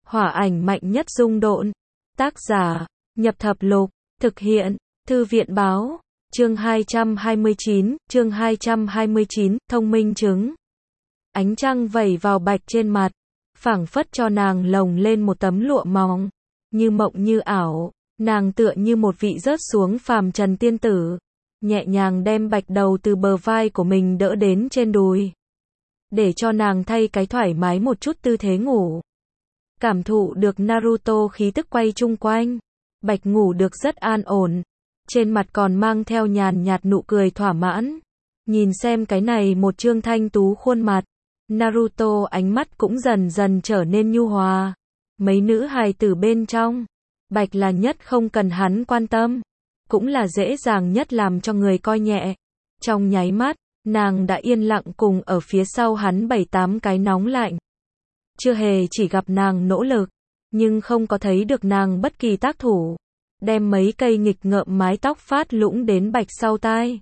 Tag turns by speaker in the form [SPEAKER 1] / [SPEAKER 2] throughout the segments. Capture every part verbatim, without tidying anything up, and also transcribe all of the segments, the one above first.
[SPEAKER 1] Hỏa ảnh mạnh nhất dung độn. Tác giả, Nhập Thập Lục, thực hiện, Thư viện báo, chương hai trăm hai mươi chín, chương hai trăm hai mươi chín, thông minh chứng. Ánh trăng vẩy vào Bạch trên mặt, phảng phất cho nàng lồng lên một tấm lụa mỏng, như mộng như ảo, nàng tựa như một vị rớt xuống phàm trần tiên tử, nhẹ nhàng đem Bạch đầu từ bờ vai của mình đỡ đến trên đùi, để cho nàng thay cái thoải mái một chút tư thế ngủ. Cảm thụ được Naruto khí tức quay chung quanh, Bạch ngủ được rất an ổn, trên mặt còn mang theo nhàn nhạt nụ cười thỏa mãn. Nhìn xem cái này một trương thanh tú khuôn mặt, Naruto ánh mắt cũng dần dần trở nên nhu hòa. Mấy nữ hài tử bên trong, Bạch là nhất không cần hắn quan tâm, cũng là dễ dàng nhất làm cho người coi nhẹ. Trong nháy mắt, nàng đã yên lặng cùng ở phía sau hắn bảy tám cái nóng lạnh. Chưa hề chỉ gặp nàng nỗ lực, nhưng không có thấy được nàng bất kỳ tác thủ, đem mấy cây nghịch ngợm mái tóc phát lũng đến Bạch sau tai.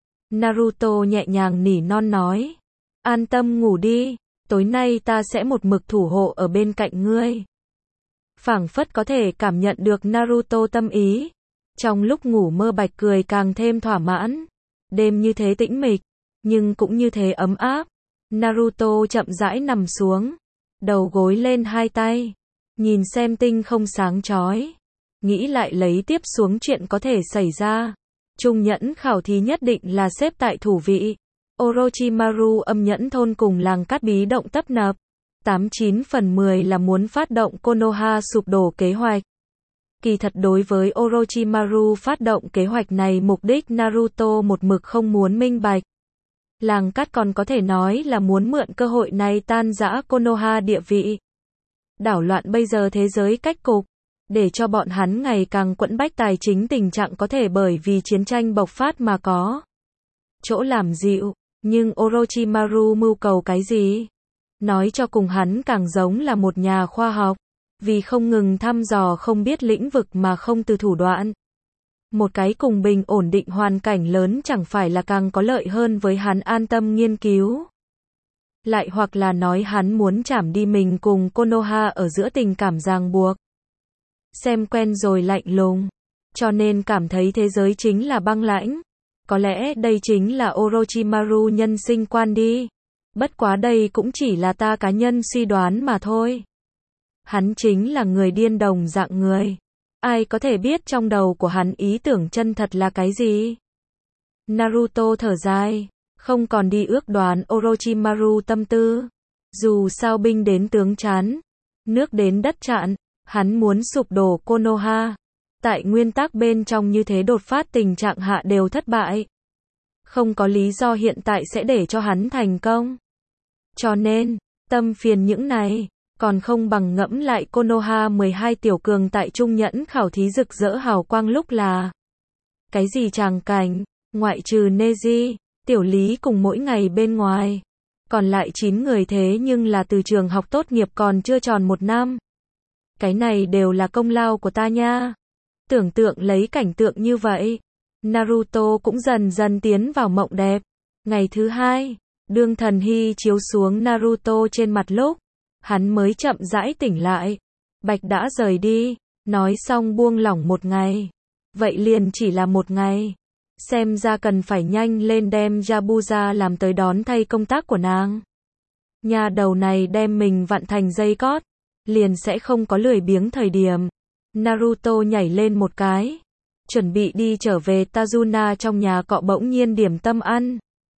[SPEAKER 1] Naruto nhẹ nhàng nỉ non nói, an tâm ngủ đi, tối nay ta sẽ một mực thủ hộ ở bên cạnh ngươi. Phảng phất có thể cảm nhận được Naruto tâm ý. Trong lúc ngủ mơ Bạch cười càng thêm thỏa mãn. Đêm như thế tĩnh mịch, nhưng cũng như thế ấm áp. Naruto chậm rãi nằm xuống, đầu gối lên hai tay, nhìn xem tinh không sáng chói, nghĩ lại lấy tiếp xuống chuyện có thể xảy ra. Trung nhẫn khảo thí nhất định là xếp tại thủ vị. Orochimaru âm nhẫn thôn cùng làng cát bí động tấp nập. tám chín phần mười là muốn phát động Konoha sụp đổ kế hoạch. Kỳ thật đối với Orochimaru phát động kế hoạch này mục đích Naruto một mực không muốn minh bạch. Làng cát còn có thể nói là muốn mượn cơ hội này tan rã Konoha địa vị. Đảo loạn bây giờ thế giới cách cục, để cho bọn hắn ngày càng quẫn bách tài chính tình trạng có thể bởi vì chiến tranh bộc phát mà có chỗ làm dịu. Nhưng Orochimaru mưu cầu cái gì? Nói cho cùng hắn càng giống là một nhà khoa học, vì không ngừng thăm dò không biết lĩnh vực mà không từ thủ đoạn. Một cái cùng bình ổn định hoàn cảnh lớn chẳng phải là càng có lợi hơn với hắn an tâm nghiên cứu. Lại hoặc là nói hắn muốn chảm đi mình cùng Konoha ở giữa tình cảm ràng buộc. Xem quen rồi lạnh lùng, cho nên cảm thấy thế giới chính là băng lãnh. Có lẽ đây chính là Orochimaru nhân sinh quan đi. Bất quá đây cũng chỉ là ta cá nhân suy đoán mà thôi. Hắn chính là người điên đồng dạng người. Ai có thể biết trong đầu của hắn ý tưởng chân thật là cái gì? Naruto thở dài, không còn đi ước đoán Orochimaru tâm tư. Dù sao binh đến tướng chán, nước đến đất chặn, hắn muốn sụp đổ Konoha. Tại nguyên tắc bên trong như thế đột phát tình trạng hạ đều thất bại. Không có lý do hiện tại sẽ để cho hắn thành công. Cho nên, tâm phiền những này, còn không bằng ngẫm lại Konoha mười hai tiểu cường tại trung nhẫn khảo thí rực rỡ hào quang lúc là. Cái gì tràng cảnh, ngoại trừ Neji, Tiểu Lý cùng mỗi ngày bên ngoài. Còn lại chín người thế nhưng là từ trường học tốt nghiệp còn chưa tròn một năm. Cái này đều là công lao của ta nha. Tưởng tượng lấy cảnh tượng như vậy, Naruto cũng dần dần tiến vào mộng đẹp. Ngày thứ hai, đương thần hy chiếu xuống Naruto trên mặt lúc, hắn mới chậm rãi tỉnh lại. Bạch đã rời đi, nói xong buông lỏng một ngày. Vậy liền chỉ là một ngày. Xem ra cần phải nhanh lên đem Yabuza làm tới đón thay công tác của nàng. Nhà đầu này đem mình vặn thành dây cót, liền sẽ không có lười biếng thời điểm. Naruto nhảy lên một cái, chuẩn bị đi trở về Tajuna trong nhà cọ bỗng nhiên điểm tâm ăn.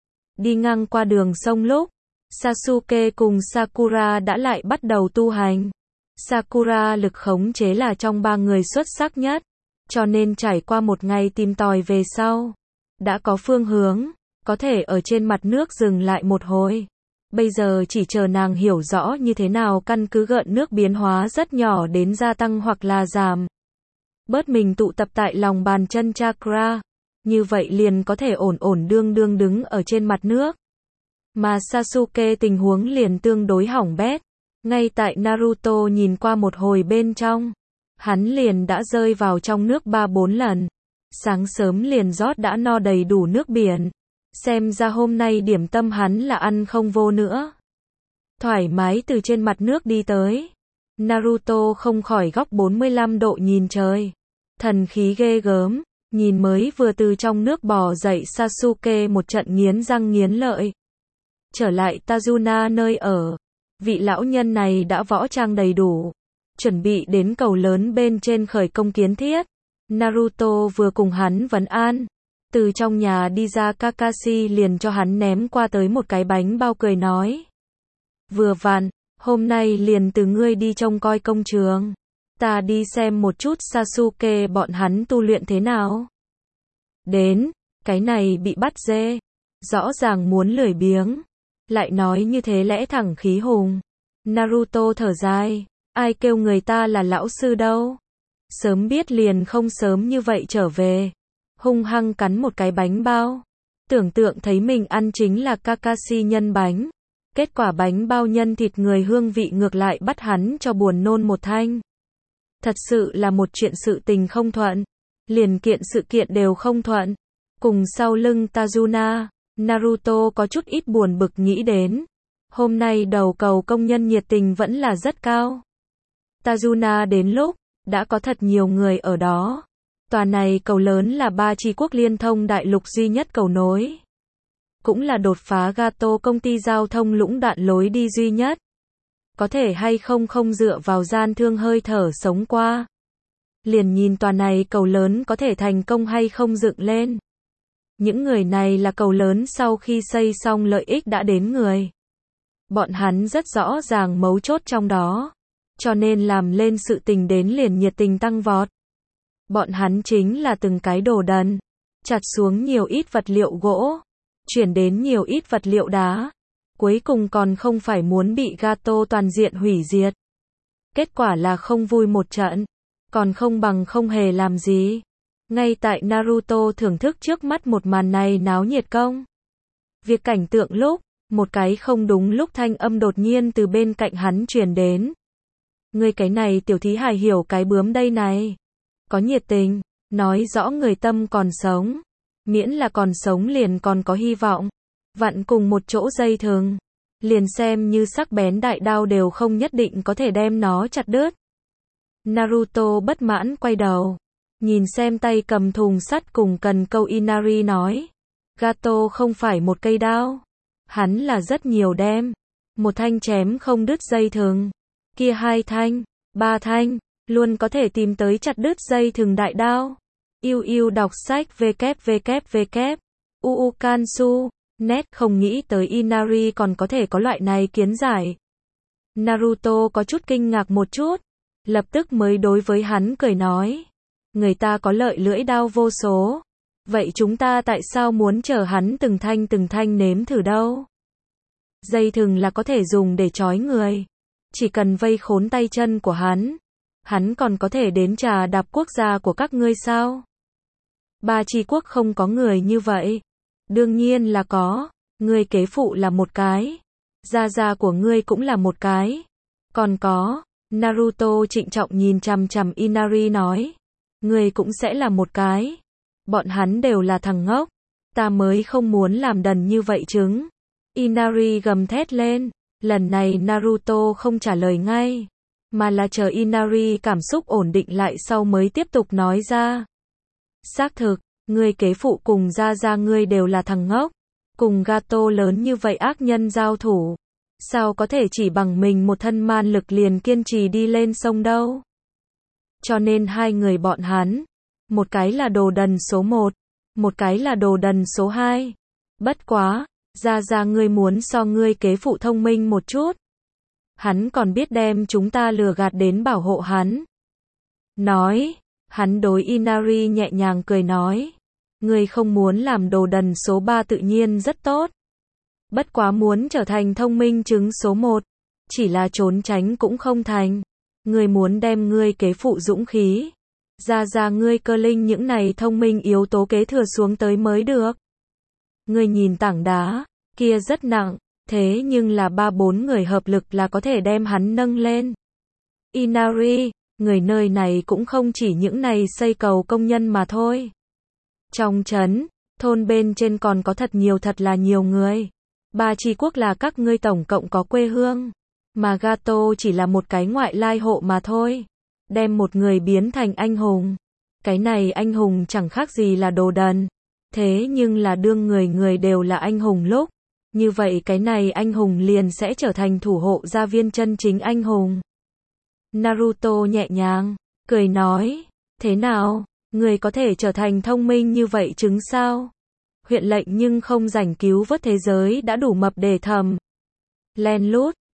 [SPEAKER 1] Đi ngang qua đường sông lúc, Sasuke cùng Sakura đã lại bắt đầu tu hành. Sakura lực khống chế là trong ba người xuất sắc nhất, cho nên trải qua một ngày tìm tòi về sau, đã có phương hướng, có thể ở trên mặt nước dừng lại một hồi. Bây giờ chỉ chờ nàng hiểu rõ như thế nào căn cứ gợn nước biến hóa rất nhỏ đến gia tăng hoặc là giảm. Bớt mình tụ tập tại lòng bàn chân chakra, như vậy liền có thể ổn ổn đương đương đứng ở trên mặt nước. Mà Sasuke tình huống liền tương đối hỏng bét. Ngay tại Naruto nhìn qua một hồi bên trong, hắn liền đã rơi vào trong nước ba bốn lần. Sáng sớm liền rót đã no đầy đủ nước biển. Xem ra hôm nay điểm tâm hắn là ăn không vô nữa. Thoải mái từ trên mặt nước đi tới. Naruto không khỏi góc bốn mươi lăm độ nhìn trời. Thần khí ghê gớm, nhìn mới vừa từ trong nước bò dậy Sasuke một trận nghiến răng nghiến lợi. Trở lại Tajuna nơi ở, vị lão nhân này đã võ trang đầy đủ, chuẩn bị đến cầu lớn bên trên khởi công kiến thiết. Naruto vừa cùng hắn vấn an, từ trong nhà đi ra Kakashi liền cho hắn ném qua tới một cái bánh bao cười nói. Vừa vặn, hôm nay liền từ ngươi đi trông coi công trường. Ta đi xem một chút Sasuke bọn hắn tu luyện thế nào. Đến, cái này bị bắt dê. Rõ ràng muốn lười biếng. Lại nói như thế lẽ thẳng khí hùng. Naruto thở dài. Ai kêu người ta là lão sư đâu. Sớm biết liền không sớm như vậy trở về. Hung hăng cắn một cái bánh bao. Tưởng tượng thấy mình ăn chính là Kakashi nhân bánh. Kết quả bánh bao nhân thịt người hương vị ngược lại bắt hắn cho buồn nôn một thanh. Thật sự là một chuyện sự tình không thuận. Liền kiện sự kiện đều không thuận. Cùng sau lưng Tajuna, Naruto có chút ít buồn bực nghĩ đến. Hôm nay đầu cầu công nhân nhiệt tình vẫn là rất cao. Tajuna đến lúc, đã có thật nhiều người ở đó. Tòa này cầu lớn là ba chi quốc liên thông đại lục duy nhất cầu nối. Cũng là đột phá Gato công ty giao thông lũng đoạn lối đi duy nhất. Có thể hay không không dựa vào gian thương hơi thở sống qua. Liền nhìn tòa này cầu lớn có thể thành công hay không dựng lên. Những người này là cầu lớn sau khi xây xong lợi ích đã đến người. Bọn hắn rất rõ ràng mấu chốt trong đó. Cho nên làm lên sự tình đến liền nhiệt tình tăng vọt. Bọn hắn chính là từng cái đồ đần. Chặt xuống nhiều ít vật liệu gỗ. Chuyển đến nhiều ít vật liệu đá. Cuối cùng còn không phải muốn bị Gato toàn diện hủy diệt. Kết quả là không vui một trận. Còn không bằng không hề làm gì. Ngay tại Naruto thưởng thức trước mắt một màn này náo nhiệt công. Việc cảnh tượng lúc, một cái không đúng lúc thanh âm đột nhiên từ bên cạnh hắn truyền đến. Ngươi cái này tiểu thí hài hiểu cái bướm đây này. Có nhiệt tình, nói rõ người tâm còn sống. Miễn là còn sống liền còn có hy vọng. Vặn cùng một chỗ dây thừng. Liền xem như sắc bén đại đao đều không nhất định có thể đem nó chặt đứt. Naruto bất mãn quay đầu. Nhìn xem tay cầm thùng sắt cùng cần câu Inari nói. Gato không phải một cây đao. Hắn là rất nhiều đem. Một thanh chém không đứt dây thừng. Kia hai thanh, ba thanh, luôn có thể tìm tới chặt đứt dây thừng đại đao. Yêu yêu đọc sách www. uu Kansu. Net không nghĩ tới Inari còn có thể có loại này kiến giải. Naruto có chút kinh ngạc một chút. Lập tức mới đối với hắn cười nói. Người ta có lợi lưỡi đao vô số. Vậy chúng ta tại sao muốn chờ hắn từng thanh từng thanh nếm thử đâu? Dây thừng là có thể dùng để trói người. Chỉ cần vây khốn tay chân của hắn. Hắn còn có thể đến trà đạp quốc gia của các ngươi sao? Ba chi quốc không có người như vậy. Đương nhiên là có. Ngươi kế phụ là một cái. Gia gia của ngươi cũng là một cái. Còn có. Naruto trịnh trọng nhìn chằm chằm Inari nói. Ngươi cũng sẽ là một cái. Bọn hắn đều là thằng ngốc. Ta mới không muốn làm đần như vậy chứng. Inari gầm thét lên. Lần này Naruto không trả lời ngay. Mà là chờ Inari cảm xúc ổn định lại sau mới tiếp tục nói ra. Xác thực, ngươi kế phụ cùng gia gia ngươi đều là thằng ngốc. Cùng Gato lớn như vậy ác nhân giao thủ. Sao có thể chỉ bằng mình một thân man lực liền kiên trì đi lên sông đâu. Cho nên hai người bọn hắn. Một cái là đồ đần số một. Một cái là đồ đần số hai. Bất quá, gia gia ngươi muốn so ngươi kế phụ thông minh một chút. Hắn còn biết đem chúng ta lừa gạt đến bảo hộ hắn. Nói, hắn đối Inari nhẹ nhàng cười nói. Ngươi không muốn làm đồ đần số ba tự nhiên rất tốt. Bất quá muốn trở thành thông minh chứng số một. Chỉ là trốn tránh cũng không thành. Ngươi muốn đem ngươi kế phụ dũng khí. Gia gia ngươi cơ linh những này thông minh yếu tố kế thừa xuống tới mới được. Ngươi nhìn tảng đá, kia rất nặng. Thế nhưng là ba bốn người hợp lực là có thể đem hắn nâng lên. Inari, người nơi này cũng không chỉ những này xây cầu công nhân mà thôi. Trong trấn, thôn bên trên còn có thật nhiều thật là nhiều người. Ba chi quốc là các ngươi tổng cộng có quê hương. Mà Gato chỉ là một cái ngoại lai hộ mà thôi. Đem một người biến thành anh hùng. Cái này anh hùng chẳng khác gì là đồ đần. Thế nhưng là đương người người đều là anh hùng lúc. Như vậy cái này anh hùng liền sẽ trở thành thủ hộ gia viên chân chính anh hùng. Naruto nhẹ nhàng, cười nói. Thế nào, người có thể trở thành thông minh như vậy chứng sao? Huyện lệnh nhưng không rảnh cứu vớt thế giới đã đủ mập để thầm. Len lút,